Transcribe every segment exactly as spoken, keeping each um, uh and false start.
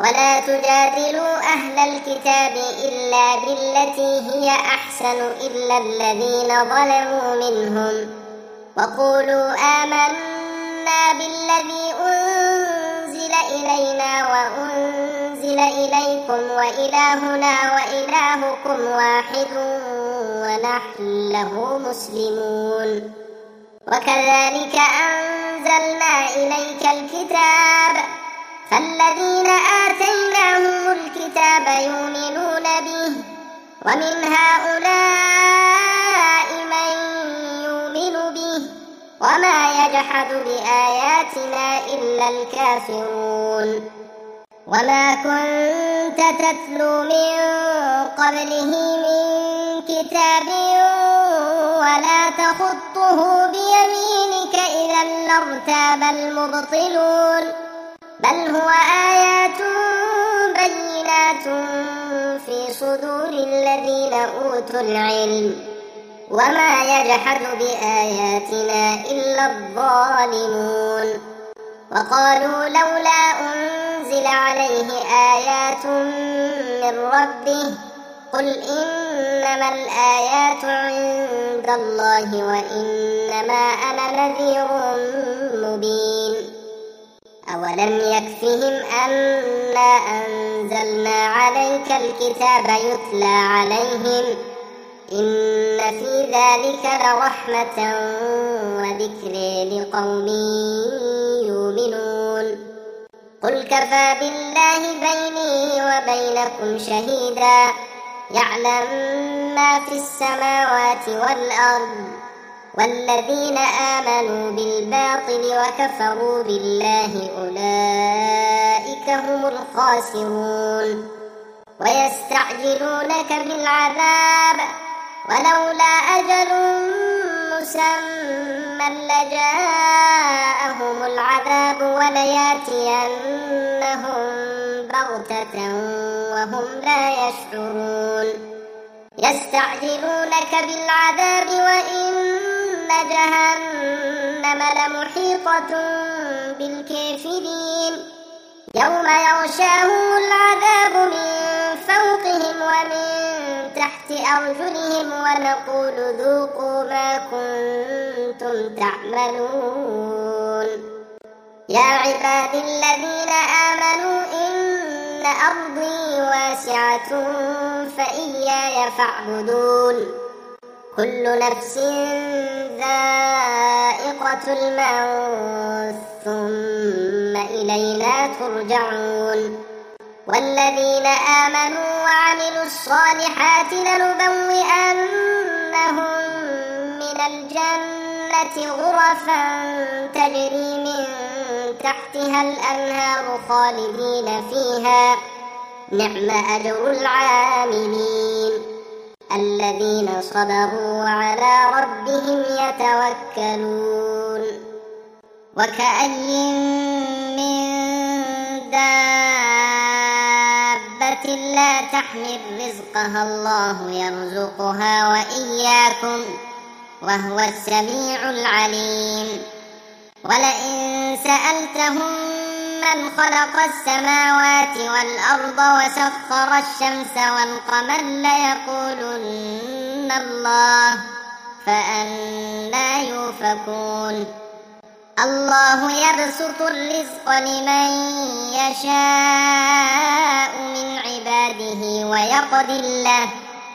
ولا تجادلوا أهل الكتاب إلا بالتي هي أحسن إلا الذين ظلموا منهم وقولوا آمنا بالذي أنزل إلينا وأنزل إليكم وإلهنا وإلهكم واحد ونحن له مسلمون. وكذلك أنزلنا إليك الكتاب فالذين آتيناهم الكتاب يؤمنون به ومن هؤلاء من يؤمن به وما يجحد بآياتنا إلا الكافرون. وما كنت تتلو من قبله من كتاب ولا تخطه بيمينك إذا لارتاب المبطلون بل هو آيات بينات في صدور الذين أوتوا العلم وما يجحد بآياتنا إلا الظالمون. وقالوا لولا أنزل عليه آيات من ربه قل إنما الآيات عند الله وإنما أنا نذير مبين. أولم يكفهم أنا أنزلنا عليك الكتاب يتلى عليهم إن في ذلك لرحمة وذكر لقوم يؤمنون. قل كفى بالله بيني وبينكم شهيدا يعلم ما في السماوات والأرض والذين آمنوا بالباطل وكفروا بالله أولئك هم الخاسرون. ويستعجلونك بالعذاب ولولا أجل مسمى لجاءهم العذاب ولياتينهم بغتة وهم لا يشعرون. يستعجلونك بالعذاب وإن جهنم لمحيطة بالكافرين يوم يغشاهم العذاب من فوقهم ومن تحت أرجلهم ونقول ذوقوا ما كنتم تعملون. يا عبادي الذين آمنوا إن أرضي واسعة فإياي فاعبدون. كل نفس ذائقة الموت ثم إلينا ترجعون. والذين آمنوا وعملوا الصالحات لنبوئنهم من الجنة غرفا تجري من تحتها الأنهار خالدين فيها نعم أجر العاملين الذين صبروا وعلى ربهم يتوكلون. وكأي من دابة لا تحمل رزقها الله يرزقها وإياكم وهو السميع العليم. ولئن سألتهم من خلق السماوات والأرض وسخر الشمس والقمر ليقولن الله فأنى يؤفكون. الله يبسط الرزق لمن يشاء من عباده ويقدر له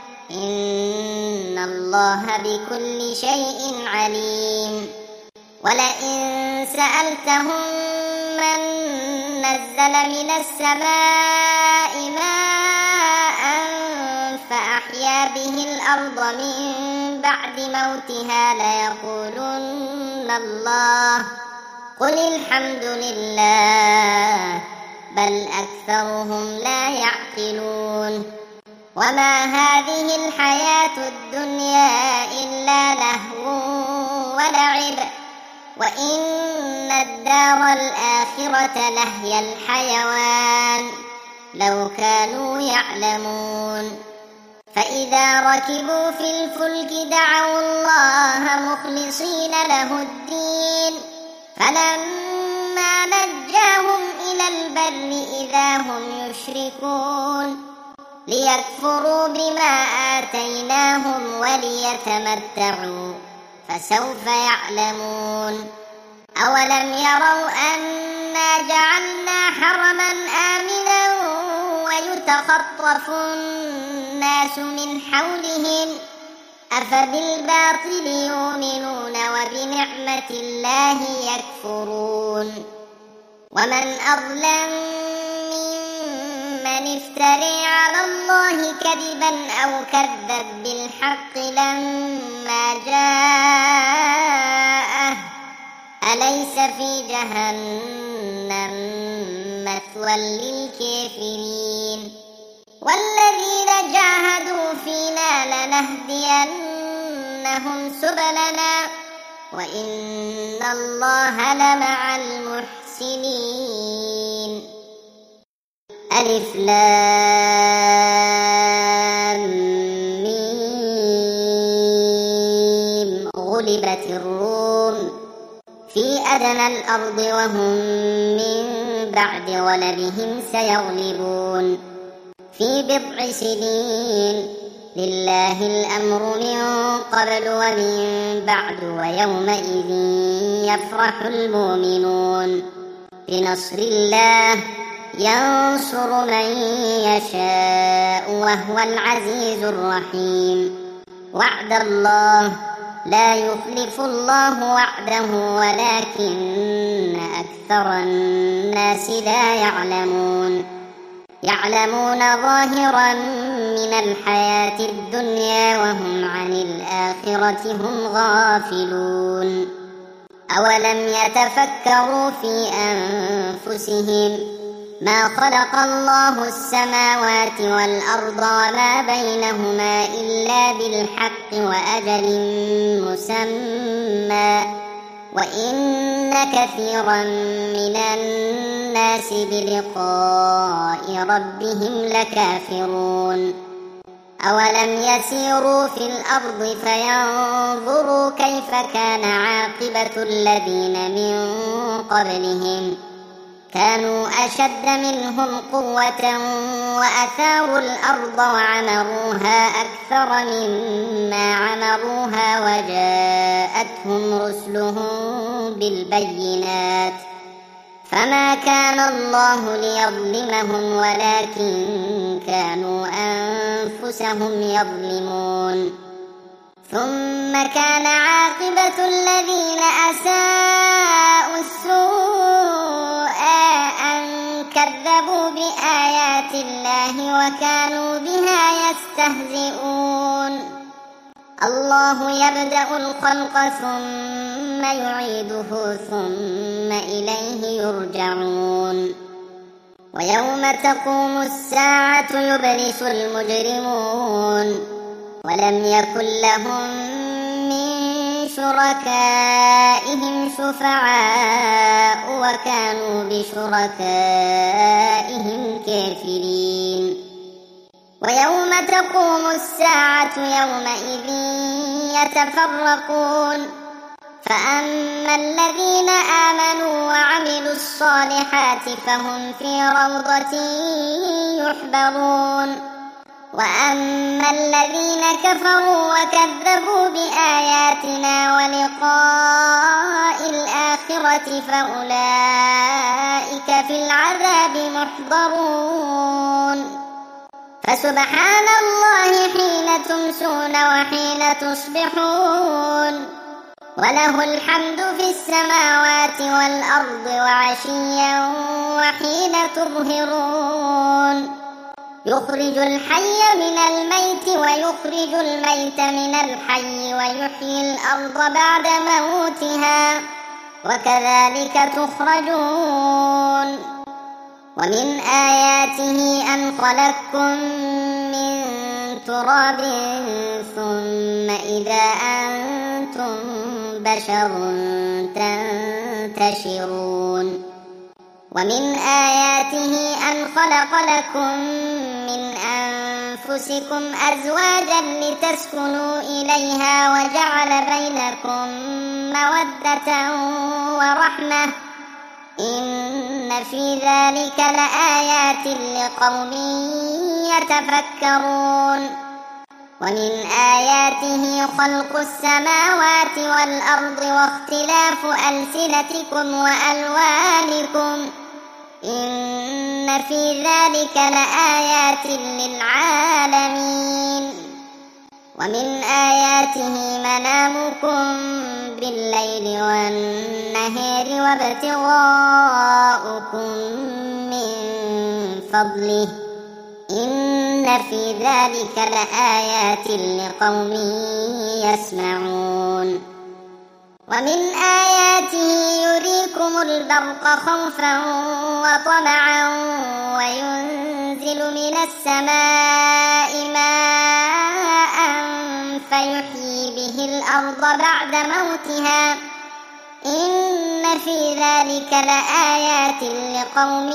إن الله بكل شيء عليم. ولئن سألتهم من نزل من السماء ماء فأحيا به الأرض من بعد موتها ليقولن الله قل الحمد لله بل أكثرهم لا يعقلون. وما هذه الحياة الدنيا إلا لهو ولعب وإن الدار الآخرة لهي الحيوان لو كانوا يعلمون. فإذا ركبوا في الفلك دعوا الله مخلصين له الدين فلما فلما نجاهم إلى البر إذا هم يشركون ليكفروا بما آتيناهم وليتمتعوا فسوف يعلمون أولم يروا أنا جعلنا حرما آمنا ويتخطف الناس من حولهم أفبالباطل يؤمنون وبنعمة الله يكفرون ومن أظلم ممن افترى على الله كذبا أو كذب بالحق لما جاءه أليس في جهنم مثوى للكافرين والذين جاهدوا فينا لنهدينهم سبلنا وإن الله لمع المحسنين ألف لام ميم غلبت الروم في أدنى الأرض وهم من بعد غلبهم سيغلبون في بضع سنين لله الأمر من قبل ومن بعد ويومئذ يفرح المؤمنون بنصر الله ينصر من يشاء وهو العزيز الرحيم وعد الله لا يخلف الله وعده ولكن أكثر الناس لا يعلمون يعلمون ظاهرا من الحياة الدنيا وهم عن الآخرة هم غافلون أولم يتفكروا في أنفسهم ما خلق الله السماوات والأرض وما بينهما إلا بالحق وأجل مسمى وإن كثيرا من الناس بلقاء ربهم لكافرون أولم يسيروا في الأرض فينظروا كيف كان عاقبة الذين من قبلهم كانوا أشد منهم قوة وأثاروا الأرض وعمروها أكثر مما عمروها وجاءتهم رسلهم بالبينات فما كان الله ليظلمهم ولكن كانوا أنفسهم يظلمون ثم كان عاقبة الذين أساءوا السوء أن كذبوا بآيات الله وكانوا بها يستهزئون الله يبدأ الخلق ثم يعيده ثم إليه يرجعون ويوم تقوم الساعة يبلس المجرمون ولم يكن لهم من شركائهم شفعاء وكانوا بشركائهم كافرين ويوم تقوم الساعة يومئذ يتفرقون فأما الذين آمنوا وعملوا الصالحات فهم في روضة يحبرون وأما الذين كفروا وكذبوا بآياتنا ولقاء الآخرة فأولئك في العذاب محضرون فسبحان الله حين تمسون وحين تصبحون وله الحمد في السماوات والأرض وعشيا وحين تظهرون يخرج الحي من الميت ويخرج الميت من الحي ويحيي الأرض بعد موتها وكذلك تخرجون ومن آياته أن خلقكم من تراب ثم إذا أنتم بشر تنتشرون ومن آياته أن خلق لكم من أنفسكم أزواجا لتسكنوا إليها وجعل بينكم مودة ورحمة إن في ذلك لآيات لقوم يتفكرون ومن آياته خلق السماوات والأرض واختلاف ألسنتكم وألوانكم إن في ذلك لآيات للعالمين ومن آياته منامكم بالليل والنهار وابتغاؤكم من فضله إن في ذلك لآيات لقوم يسمعون ومن آياته يريكم البرق خوفا وطمعا وينزل من السماء ماء فيحيي به الأرض بعد موتها إن في ذلك لآيات لقوم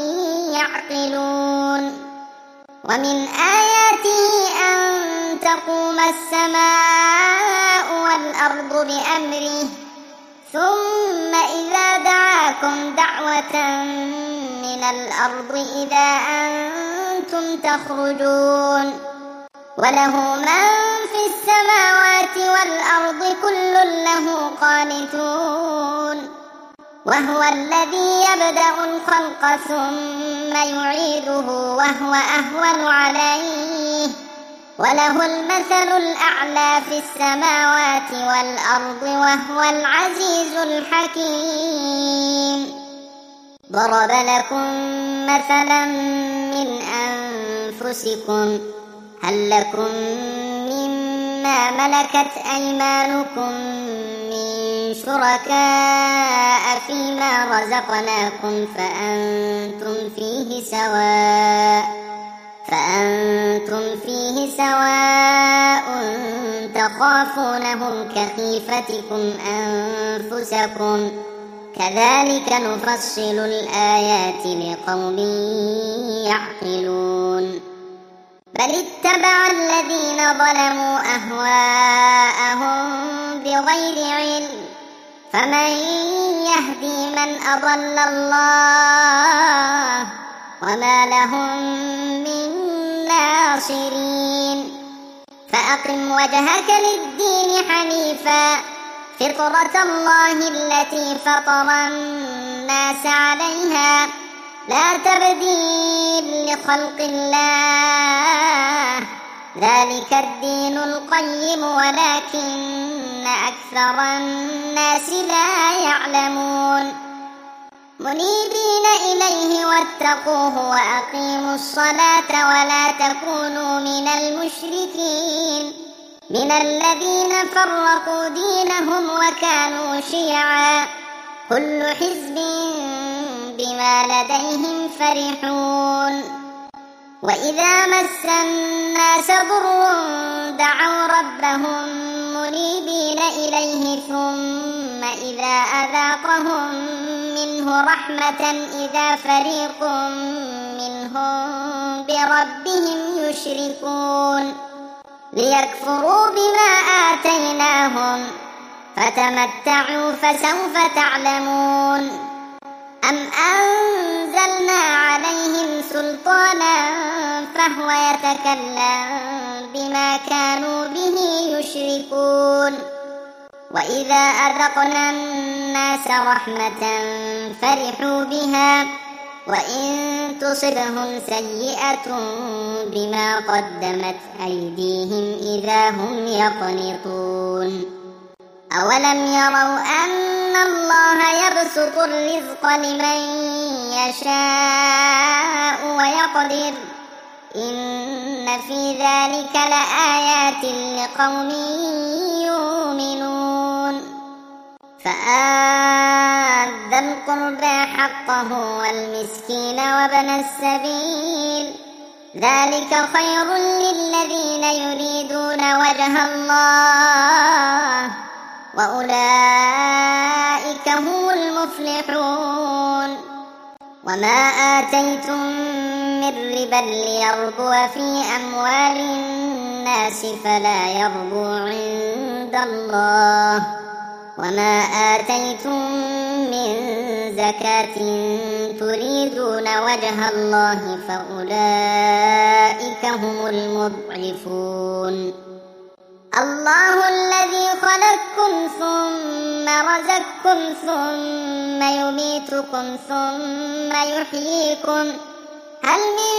يعقلون ومن آياته أن تقوم السماء والأرض بأمره ثم إذا دعاكم دعوة من الأرض إذا أنتم تخرجون وله من في السماوات والأرض كل له قانتون وهو الذي يبدأ الخلق ثم يعيده وهو أهون عليه وله المثل الأعلى في السماوات والأرض وهو العزيز الحكيم ضرب لكم مثلا من أنفسكم هل لكم مما ملكت أيمانكم من شركاء فيما رزقناكم فأنتم فيه سواء فأنتم فيه سواء تخافونهم كخيفتكم أنفسكم كذلك نفصل الآيات لقوم يعقلون بل اتبع الذين ظلموا أهواءهم بغير علم فمن يهدي من أضل الله وما لهم من ناصرين فأقم وجهك للدين حنيفا فطرة الله التي فطر الناس عليها لا تبديل لخلق الله ذلك الدين القيم ولكن أكثر الناس لا يعلمون منيبين إليه واتقوه وأقيموا الصلاة ولا تكونوا من المشركين من الذين فرقوا دينهم وكانوا شيعا كل حزب بما لديهم فرحون وإذا مس الناس ضر دعوا ربهم منيبين إليه ثم إذا أذاقهم منه رحمة إذا فريق منهم بربهم يشركون ليكفروا بما آتيناهم فتمتعوا فسوف تعلمون أم أنزلنا عليهم سلطانا فهو يتكلم بما كانوا به يشركون وإذا أذقنا الناس رحمة فرحوا بها وإن تصبهم سيئة بما قدمت أيديهم إذا هم يقنطون أولم يروا أن الله يبسط الرزق لمن يشاء ويقدر إن في ذلك لآيات لقوم يؤمنون فآت ذا القربى حقه والمسكين وابن السبيل ذلك خير للذين يريدون وجه الله وأولئك هم المفلحون وما آتيتم من ربا ليربو في أموال الناس فلا يربو عند الله وما آتيتم من زكاة تريدون وجه الله فأولئك هم المضعفون. الله الذي خلقكم ثم رزقكم ثم يميتكم ثم يحييكم هل من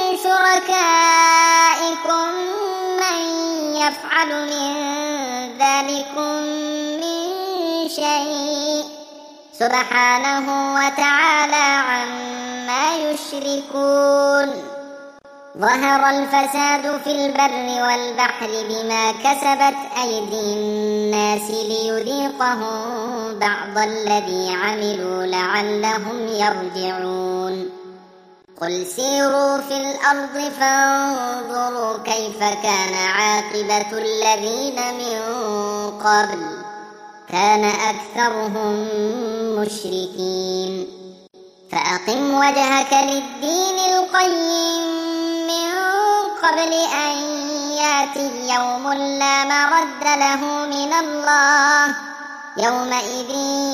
شركائكم من يفعل من ذلكم من شيء سبحانه وتعالى عما يشركون. ظهر الفساد في البر والبحر بما كسبت أيدي الناس ليذيقهم بعض الذي عملوا لعلهم يرجعون. قل سيروا في الأرض فانظروا كيف كان عاقبة الذين من قبل كان أكثرهم مشركين. فأقم وجهك للدين القيم من قبل أن يأتي يوم لا مرد له من الله يومئذ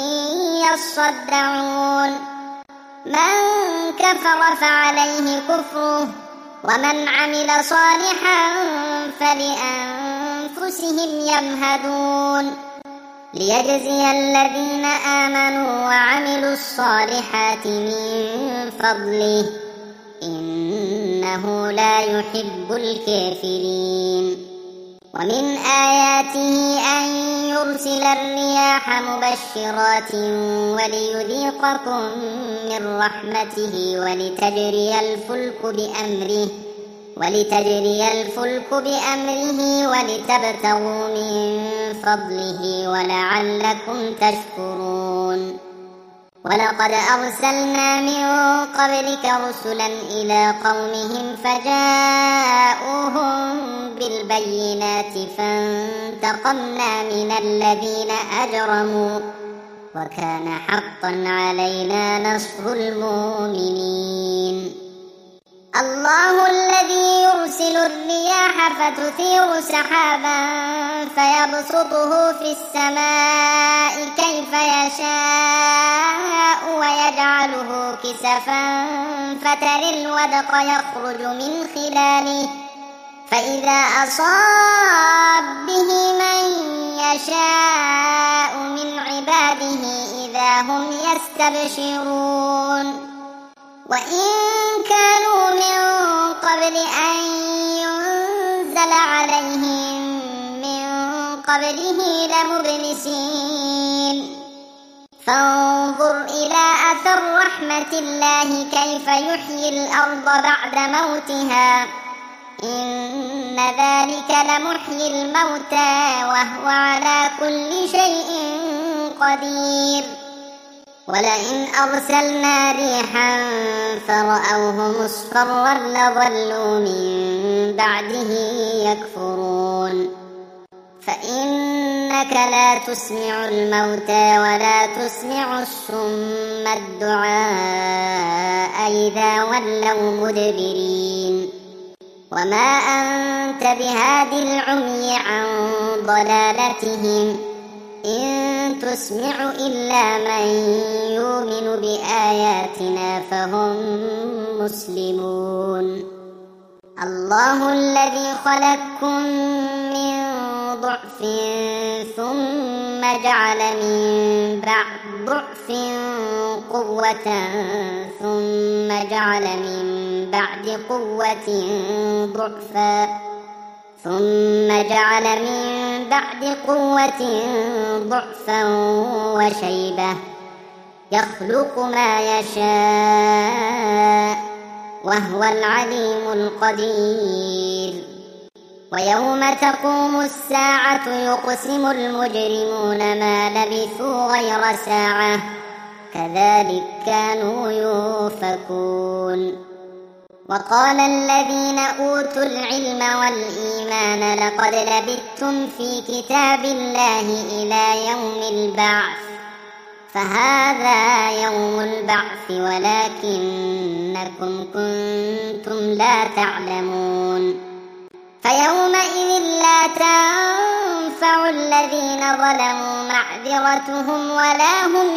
يصدعون. من كفر فعليه كفره ومن عمل صالحا فلأنفسهم يمهدون ليجزي الذين آمنوا وعملوا الصالحات من فضله إنه لا يحب الكافرين. ومن آياته أن يرسل الرياح مبشرات وليذيقكم من رحمته ولتجري الفلك بأمره ولتجري الفلك بأمره ولتبتغوا من فضله ولعلكم تشكرون. ولقد أرسلنا من قبلك رسلا إلى قومهم فجاءوهم بالبينات فانتقمنا من الذين أجرموا وكان حقا علينا نصر المؤمنين. الله الذي يرسل الرياح فتثير سحابا فيبسطه في السماء كيف يشاء ويجعله كسفا فترى الودق يخرج من خلاله فإذا أصاب به من يشاء من عباده إذا هم يستبشرون. وإن كانوا من قبل أن ينزل عليهم من قبله لمبلسين. فانظر إلى أثر رحمة الله كيف يحيي الأرض بعد موتها إن ذلك لمحيي الموتى وهو على كل شيء قدير. ولئن أرسلنا ريحا فرأوه مصفرا لظلوا من بعده يكفرون. فإنك لا تسمع الموتى ولا تسمع الصم الدعاء إذا ولوا مدبرين. وما أنت بهاد العمي عن ضلالتهم إن تسمع إلا من يؤمن بآياتنا فهم مسلمون. الله الذي خلقكم من ضعف ثم جعل من بعد ضعف قوة ثم جعل من بعد قوة ضعفا ثم جعل من بعد قوة ضعفا وشيبة يخلق ما يشاء وهو العليم القدير. ويوم تقوم الساعة يقسم المجرمون ما لبثوا غير ساعة كذلك كانوا يؤفكون. وقال الذين أوتوا العلم والإيمان لقد لبثتم في كتاب الله إلى يوم البعث فهذا يوم البعث ولكنكم كنتم لا تعلمون. فيومئذ لا تنفع تنفع الذين ظلموا معذرتهم ولا هم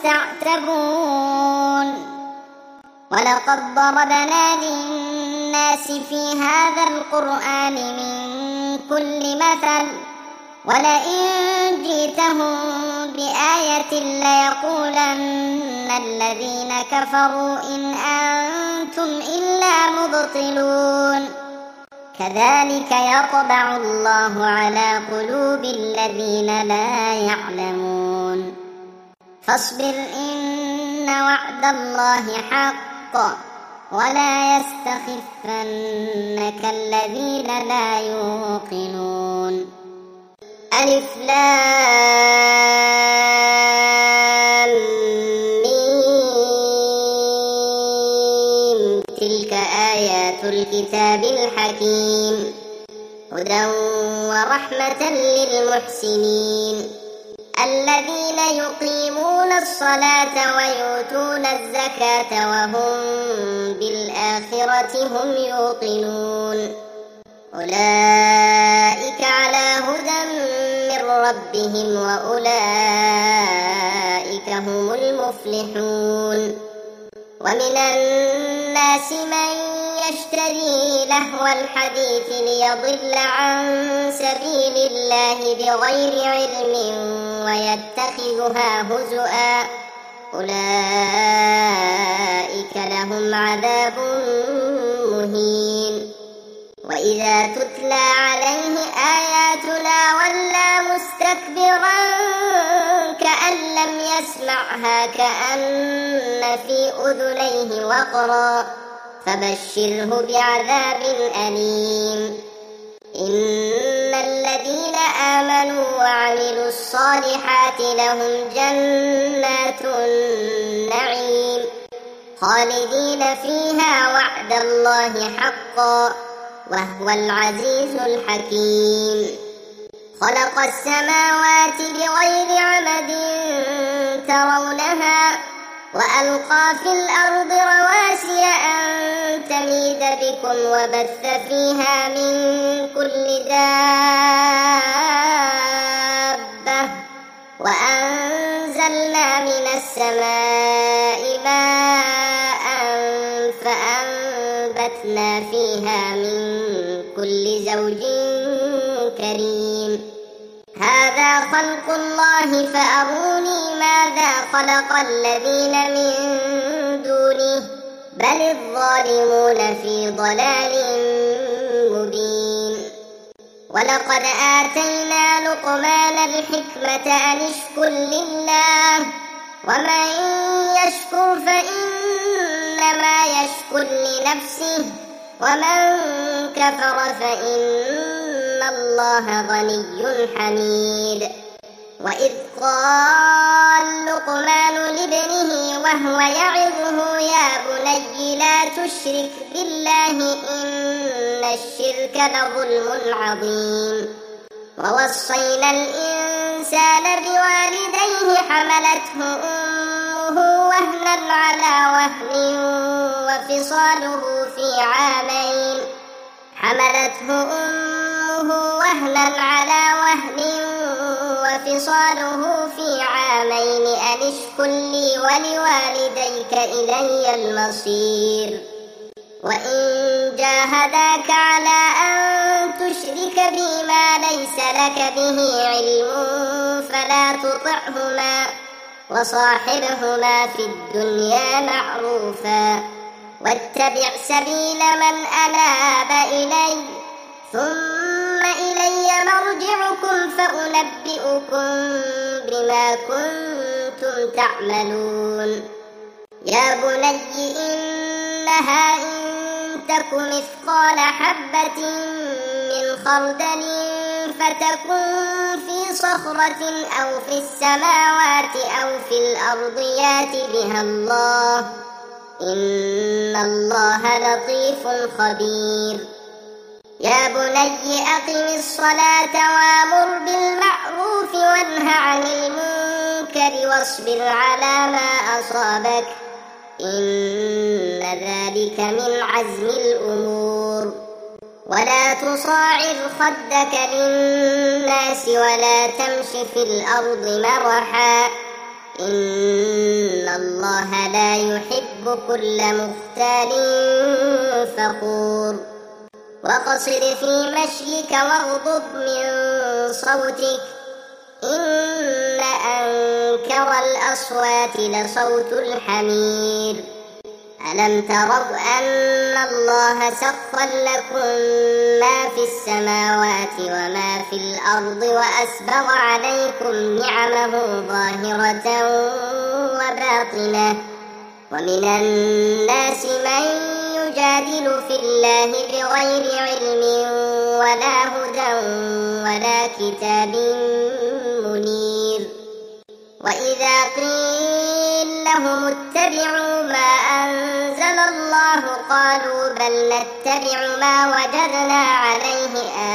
يستعتبون ولقد ضربنا للناس في هذا القرآن من كل مثل ولئن جئتهم بآية ليقولن الذين كفروا إن أنتم إلا مبطلون كذلك يطبع الله على قلوب الذين لا يعلمون فاصبر إن وعد الله حق ولا يستخفنك الذين لا يوقنون ألف لام ميم تلك آيات الكتاب الحكيم هدى ورحمة للمحسنين الذين يقيمون الصلاة ويؤتون الزكاة وهم بالآخرة هم يوقنون أولئك على هدى من ربهم وأولئك هم المفلحون ومن الناس من يشتري لهو الحديث ليضل عن سبيل الله بغير علم ويتخذها هزؤا أولئك لهم عذاب مهين وإذا تتلى عليه آياتنا ولى مستكبرا كأن لم يسمعها كأن في أذنيه وقرا فبشره بعذاب أليم إن الذين آمنوا وعملوا الصالحات لهم جنات النعيم خالدين فيها وعد الله حقا وهو العزيز الحكيم خلق السماوات بغير عمد ترونها وألقى في الأرض رواسي أن تميد بكم وبث فيها من كل دابة وأنزلنا من السماء ماء فأنبتنا فيها من كل زوج كريم هذا خلق الله فأروني ماذا خلق الذين من دونه بل الظالمون في ضلال مبين ولقد آتينا لقمان الحكمة أن اشكر لله ومن يشكر فإنما يشكر لنفسه ومن كفر فإن الله غني حميد وإذ قال لقمان لابنه وهو يعظه يا بني لا تشرك بالله إن الشرك لظلم عظيم ووصينا الإنسان بوالديه حملته أمه وهنا على وهن وفصاله في عامين حملته أمه وهنا على وهن وفصاله في عامين أن اشكر لي ولوالديك إلي المصير وإن جاهداك على أن تشرك بي ما ليس لك به علم فلا تطعهما وصاحبهما في الدنيا معروفا واتبع سبيل من أناب إلي ثم إلي مرجعكم فأنبئكم بما كنتم تعملون يا بني إنها إن تك مثقال حبة من خردل فتكن في صخرة أو في السماوات أو في الأرض يات بها الله إن الله لطيف خبير يا بني أقم الصلاة وأمر بالمعروف وانه عن المنكر واصبر على ما أصابك إن ذلك من عزم الأمور ولا تصاعر خدك للناس ولا تمش في الأرض مرحا إن الله لا يحب كل مختال فخور وقصد في مشيك واغضض من صوتك إن أنكر الأصوات لصوت الحمير ألم تروا أن الله سخر لكم ما في السماوات وما في الأرض وأسبغ عليكم نعمه ظاهرة وباطنة ومن الناس من يجادل في الله بغير علم ولا هدى ولا كتاب منير وإذا قيل لهم اتبعوا ما أنزل الله قالوا بل نتبع ما وجدنا عليه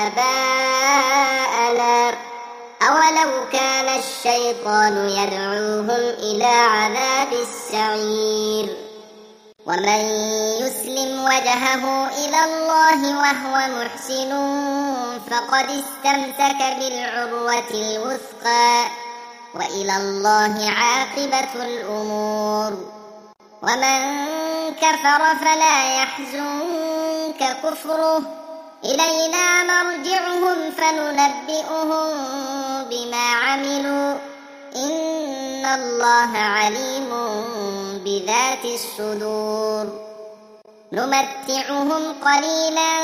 آباءنا أولو كان الشيطان يدعوهم إلى عذاب السعير ومن يسلم وجهه إلى الله وهو محسن فقد استمسك بالعروة الوثقى وإلى الله عاقبة الأمور ومن كفر فلا يحزنك كفره إلينا مرجعهم فننبئهم بما عملوا إن الله عليم بذات الصدور نمتعهم قليلا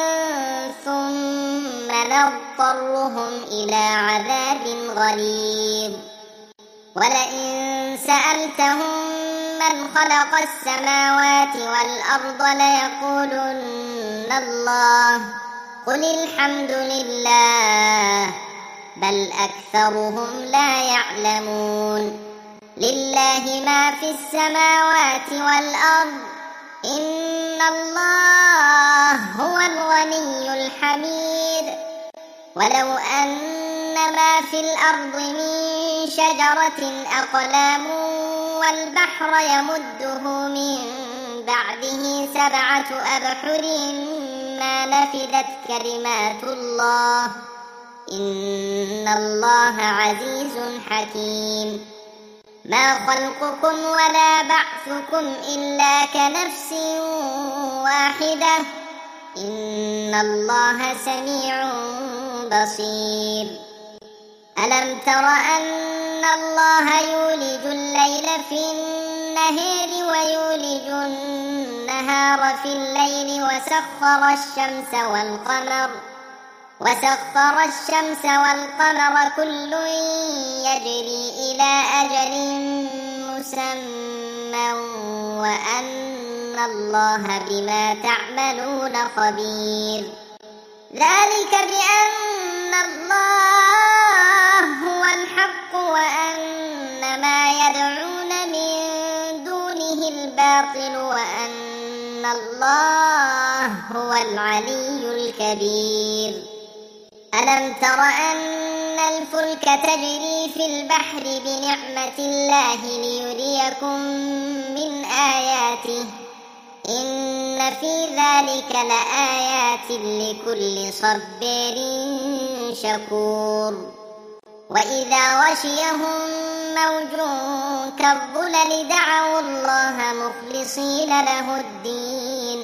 ثم نضطرهم إلى عذاب غليظ ولئن سألتهم من خلق السماوات والأرض ليقولن الله قل الحمد لله بل أكثرهم لا يعلمون لله ما في السماوات والأرض إن الله هو الغني الحميد ولو أن ما في الأرض من شجرة أقلام والبحر يمده من بعده سبعة أبحر ما نفدت كلمات الله إن الله عزيز حكيم ما خلقكم ولا بعثكم إلا كنفس واحدة إن الله سميع بصير ألم تر أن الله يولج الليل في النهار ويولج النهار في الليل وسخر الشمس والقمر وسخر الشمس والقمر كل يجري إلى أجل مسمى وأن الله بما تعملون خبير ذلك بأن الله هو الحق وأن ما يدعون من دونه الباطل وأن الله هو العلي الكبير ألم تر أن الفلك تجري في البحر بنعمة الله ليريكم من آياته إن في ذلك لآيات لكل صبار شكور وإذا غشيهم موج كالظلل دعوا الله مخلصين له الدين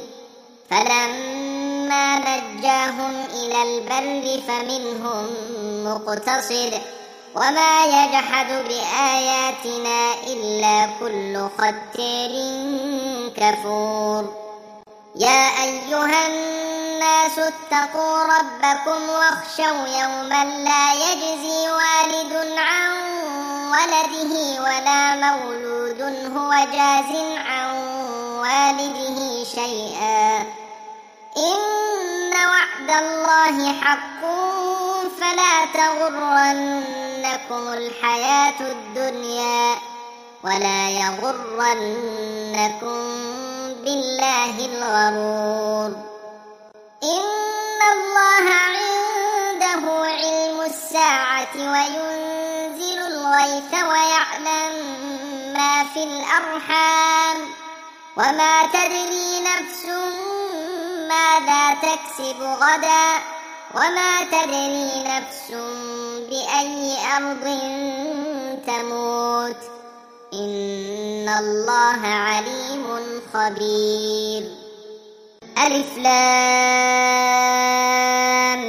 فلما نجاهم إلى البر فمنهم مقتصد وما يجحد بآياتنا إلا كل ختار كفور يا أيها الناس اتقوا ربكم واخشوا يوما لا يجزي والد عن ولده ولا مولود هو جاز عن والده شيئا إن وعد الله حق فلا تغرنكم الحياة الدنيا ولا يغرنكم بالله الغرور إن الله عنده علم الساعة وينزل الغيث ويعلم ما في الأرحام وما تدري نفس ماذا تكسب غدا وما تدري نفس بأي أرض تموت إن الله عليم خبير. ألف لام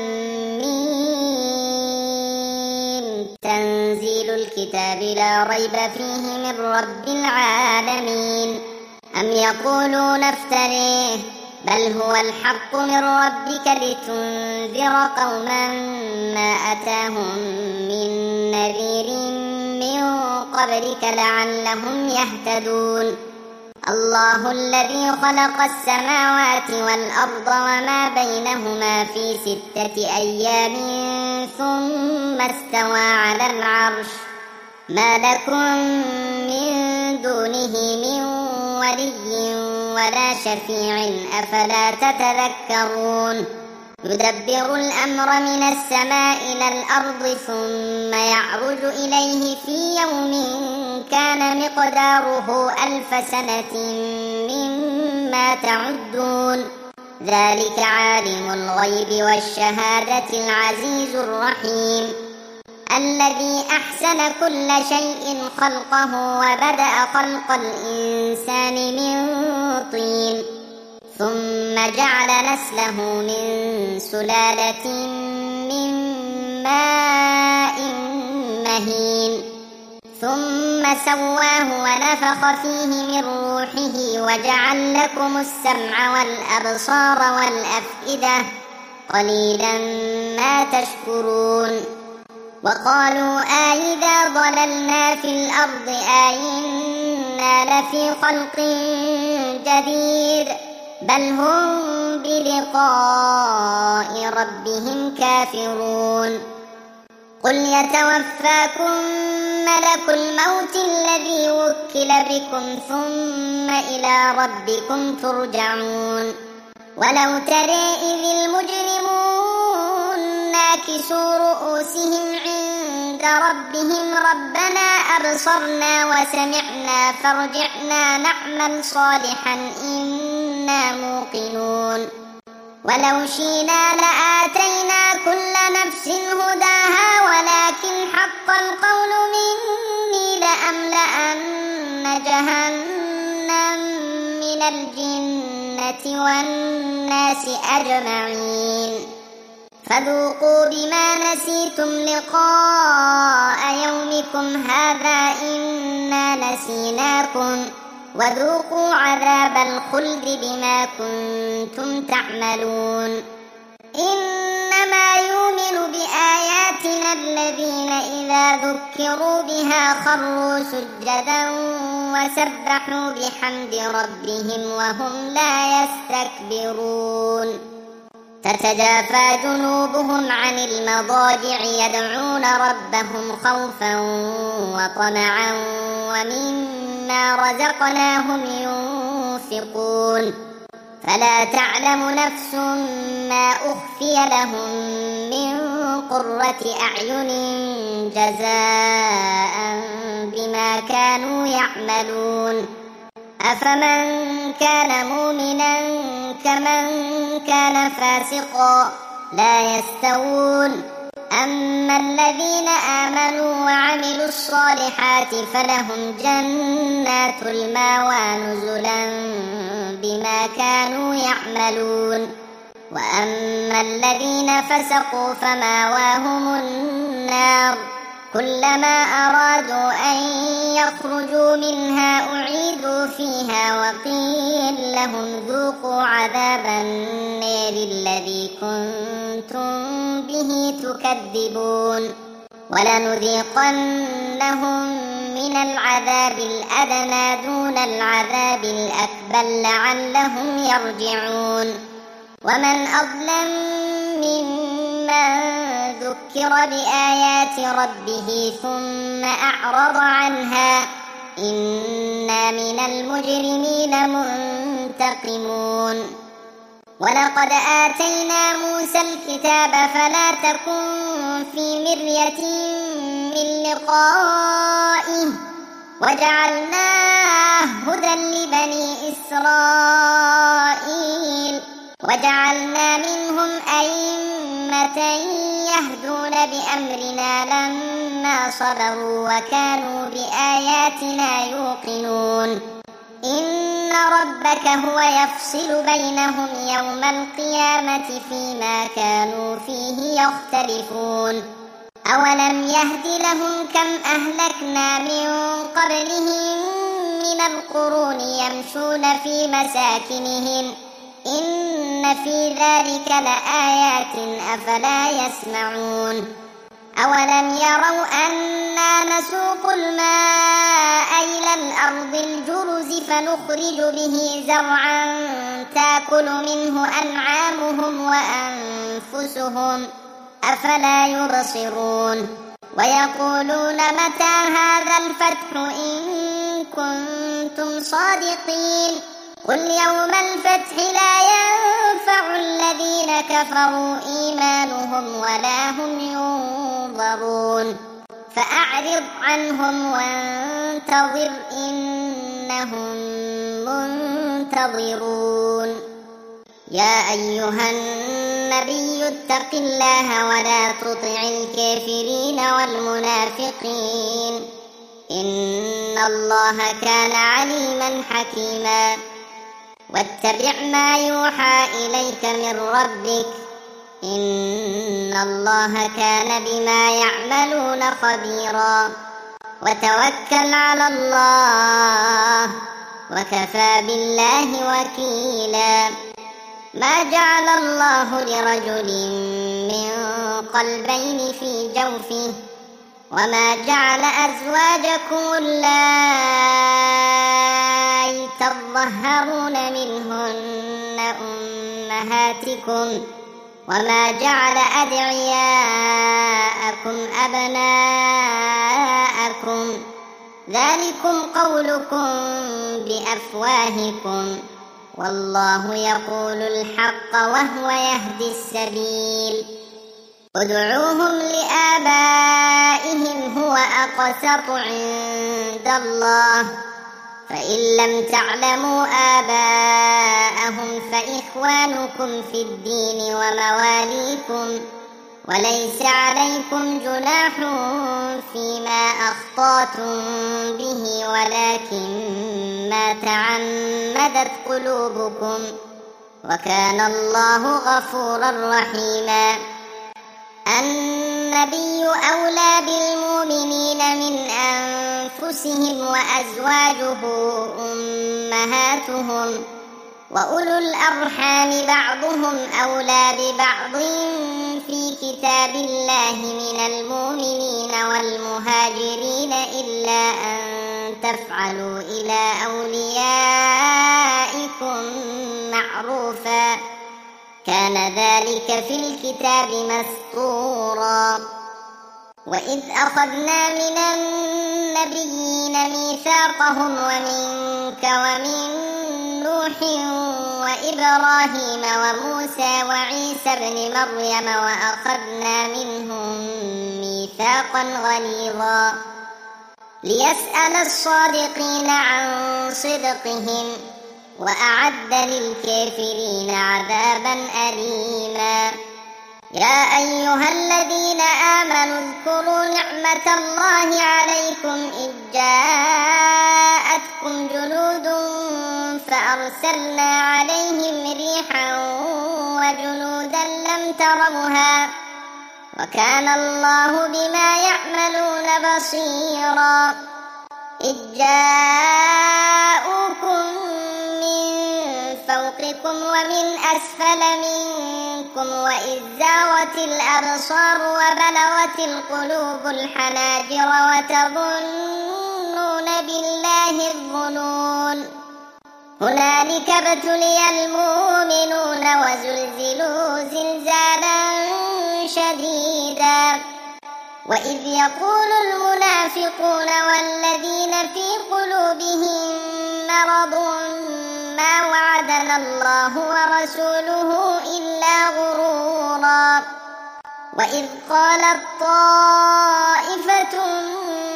ميم تنزيل الكتاب لا ريب فيه من رب العالمين. أم يقولون افتريه بل هو الحق من ربك لتنذر قوما ما أتاهم من نذير من قبلك لعلهم يهتدون. الله الذي خلق السماوات والأرض وما بينهما في ستة أيام ثم استوى على العرش ما لكم من دونه من ولي ولا شفيع أفلا تتذكرون. يدبر الأمر من السماء إلى الأرض ثم يعرج إليه في يوم كان مقداره ألف سنة مما تعدون. ذلك عالم الغيب والشهادة العزيز الرحيم الذي أحسن كل شيء خلقه وبدأ خلق الإنسان من طين ثم جعل نسله من سلالة من ماء مهين ثم سواه ونفخ فيه من روحه وجعل لكم السمع والأبصار والأفئدة قليلا ما تشكرون. وقالوا أإذا ضللنا في الأرض أإنا لفي خلق جديد بل هم بلقاء ربهم كافرون. قل يتوفاكم ملك الموت الذي وكل بكم ثم إلى ربكم ترجعون. ولو ترى إذ المجرمون ناكسوا رؤوسهم عند ربهم ربنا أبصرنا وسمعنا فارجعنا نعمل صالحا إنا موقنون. ولو شئنا لآتينا كل نفس هداها ولكن حق القول مني لأملأن جهنم من الجنة والناس أجمعين. فذوقوا بما نسيتم لقاء يومكم هذا إنا نسيناكم وذوقوا عذاب الخلد بما كنتم تعملون. إنما يؤمن بآياتنا الذين إذا ذكروا بها خروا سجدا وسبحوا بحمد ربهم وهم لا يستكبرون. تتجافى جنوبهم عن المضاجع يدعون ربهم خوفا وطمعا ومما رزقناهم ينفقون. فلا تعلم نفس ما أخفي لهم من قرة أعين جزاء بما كانوا يعملون. أفمن كان مؤمنا كمن كان فاسقا لا يستوون. أما الذين آمنوا وعملوا الصالحات فلهم جنات المأوى نزلا بما كانوا يعملون. وأما الذين فسقوا فمأواهم النار كلما أرادوا أن يخرجوا منها أعيدوا فيها وقيل لهم ذوقوا عذاب النار الذي كنتم به تكذبون. ولنذيقنهم من العذاب الأدنى دون العذاب الأكبر لعلهم يرجعون. ومن أظلم ممن ذكر بآيات ربه ثم أعرض عنها إنا من المجرمين منتقمون. ولقد آتينا موسى الكتاب فلا تكن في مرية من لقائه وجعلناه هدى لبني إسرائيل وجعلنا منهم أئمة يهدون بأمرنا لما صبروا وكانوا بآياتنا يوقنون إن ربك هو يفصل بينهم يوم القيامة فيما كانوا فيه يختلفون أولم يهد لهم كم أهلكنا من قبلهم من القرون يمشون في مساكنهم إن في ذلك لآيات أفلا يسمعون أولم يروا أنا نسوق الماء إلى الأرض الجرز فنخرج به زرعا تأكل منه أنعامهم وأنفسهم أفلا يبصرون ويقولون متى هذا الفتح إن كنتم صادقين قل يوم الفتح لا ينفع الذين كفروا إيمانهم ولا هم ينظرون فأعرض عنهم وانتظر إنهم منتظرون يا أيها النبي اتق الله ولا تطع الكافرين والمنافقين إن الله كان عليما حكيما واتبع ما يوحى إليك من ربك إن الله كان بما يعملون خبيرا وتوكل على الله وكفى بالله وكيلا ما جعل الله لرجل من قلبين في جوفه وما جعل أزواجكم اللائي تظهرون منهن أمهاتكم وما جعل أدعياءكم أبناءكم ذلكم قولكم بأفواهكم والله يقول الحق وهو يهدي السبيل ادعوهم لآبائهم هو أقسط عند الله فإن لم تعلموا آباءهم فإخوانكم في الدين ومواليكم وليس عليكم جناح فيما أخطأتم به ولكن ما تعمدت قلوبكم وكان الله غفورا رحيما النبي أولى بالمؤمنين من أنفسهم وأزواجه أمهاتهم وأولو الأرحام بعضهم أولى ببعض في كتاب الله من المؤمنين والمهاجرين إلا أن تفعلوا إلى أوليائكم معروفا كان ذلك في الكتاب مسطورا وإذ أخذنا من النبيين ميثاقهم ومنك ومن نوح وإبراهيم وموسى وعيسى ابن مريم وأخذنا منهم ميثاقا غليظا ليسأل الصادقين عن صدقهم وأعد للكافرين عذابا أليما يا أيها الذين آمنوا اذكروا نعمة الله عليكم إذ جاءتكم جنود فأرسلنا عليهم ريحا وجنودا لم تروها وكان الله بما يعملون بصيرا إذ جاءوكم من فوقكم ومن أسفل منكم وإذ زاغت الأبصار وبلغت القلوب الحناجر وتظنون بالله الظنون هنالك ابتلي المؤمنون وزلزلوا زلزالا شديدا وإذ يقول المنافقون والذين في قلوبهم مرض ما وعدنا الله ورسوله إلا غرورا وإذ قالت طائفة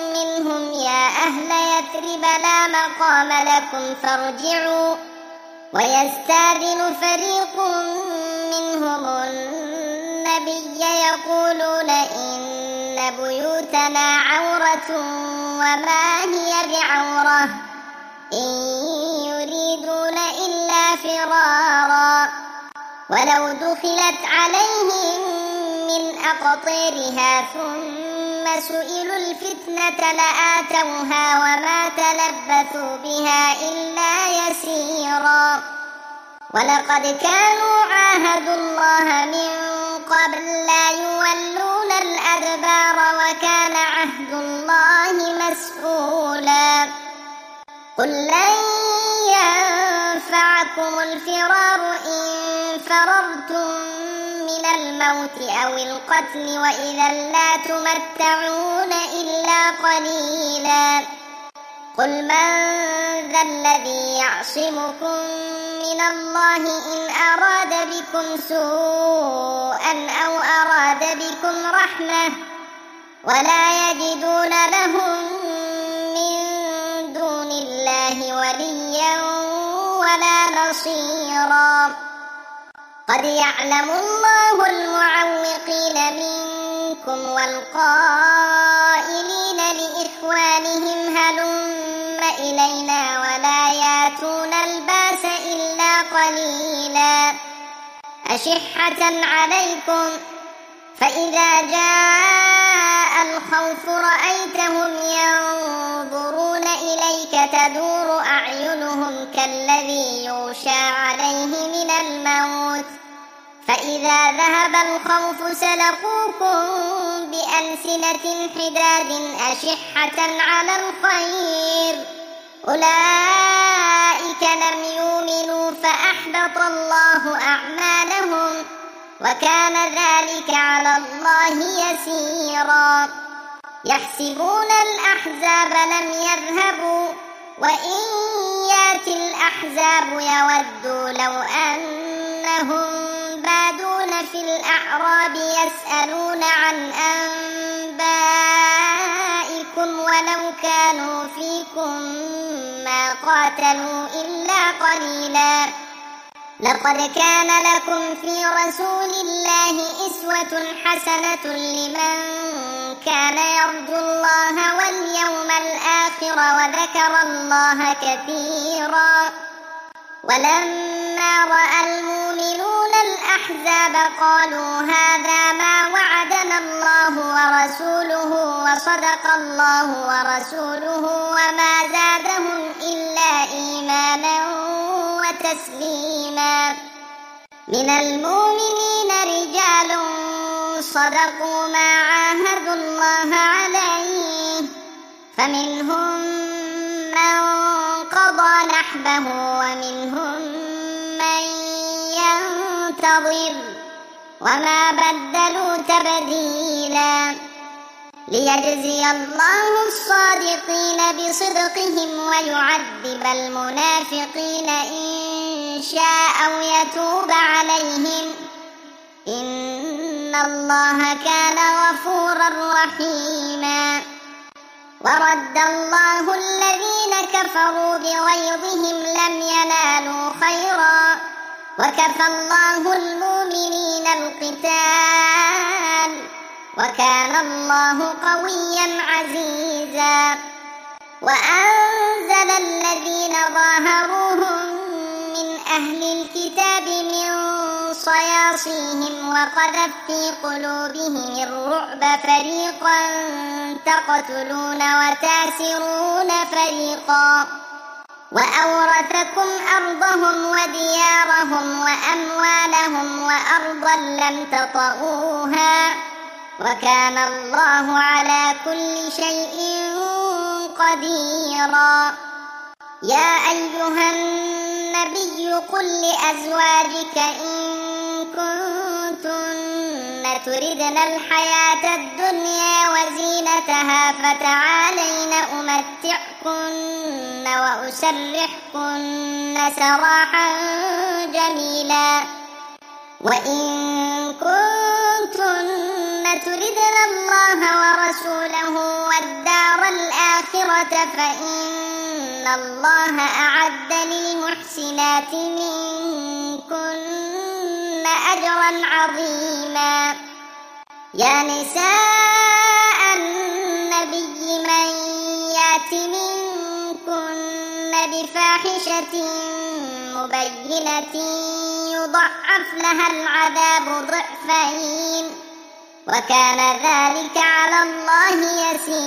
منهم يا أهل يثرب لا مقام لكم فارجعوا ويستأذن فريق منهم النبي يقولون إن بيوتنا عورة وما هي بعورة إن يريدون إلا فرارا ولو دخلت عليهم من أقطارها ثم سئلوا الفتنة لآتوها وما تلبثوا بها إلا يسيرا ولقد كانوا عاهدوا الله من قبل لا يولون الأدبار وكان عهد الله مسؤولا قل لن ينفعكم الفرار إن فررتم من الموت أو القتل وإذا لا تمتعون إلا قليلا قل من ذا الذي يعصمكم من الله إن أراد بكم سوءا أو أراد بكم رحمة ولا يجدون لهم من دون الله وليا ولا نصيرا قد يعلم الله المعوقين منكم والقائلين لإخوانهم هلم إلينا ولا ياتون الباس إلا قليلا أشحة عليكم فإذا جاء الخوف رأيتهم ينظرون إليك تدور أعينهم كالذي يغشى عليه من الموت فإذا ذهب الخوف سلقوكم بألسنة حداد أشحة على الخير أولئك لم يؤمنوا فأحبط الله أعمالهم وكان ذلك على الله يسيرا يحسبون الأحزاب لم يذهبوا وإن يأتي الأحزاب يودوا لو أنهم بادون في الأعراب يسألون عن أنبائكم ولو كانوا فيكم ما قاتلوا إلا قليلا لقد كان لكم في رسول الله أسوة حسنة لمن كان يرجو الله واليوم الآخر وذكر الله كثيرا ولما رأى المؤمنون الأحزاب قالوا هذا ما وعدنا الله ورسوله وصدق الله ورسوله وما زادهم إلا إيمانا وتسليما من المؤمنين رجال صدقوا ما عاهدوا الله عليه فمنهم من قضى نحبه ومنهم من ينتظر وما بدلوا تبديلا ليجزي الله الصادقين بصدقهم ويعذب المنافقين إن شاء أو يتوب عليهم إن الله كان غفورا رحيما ورد الله الذين كفروا بغيظهم لم ينالوا خيرا وكفى الله المؤمنين القتال وكان الله قويا عزيزا وأنزل الذين ظاهروهم من أهل الكتاب من صياصيهم وقذف في قلوبهم الرعب فريقا تقتلون وتاسرون فريقا وأورثكم أرضهم وديارهم وأموالهم وأرضا لم تطئوها وكان الله على كل شيء قديرا يا أيها النبي قل لأزواجك إن كنتن تردن الحياة الدنيا وزينتها فتعالين أمتعكن وأسرحكن سراحا جميلا وإن كنتن تردن الله ورسوله والدار الآخرة فإن الله أعد للمحسنات منكن أجرا عظيما. يا نساء النبي من يات منكن بفاحشة مبينة يضعف لها العذاب ضعفين وكان ذلك على الله يسيرا.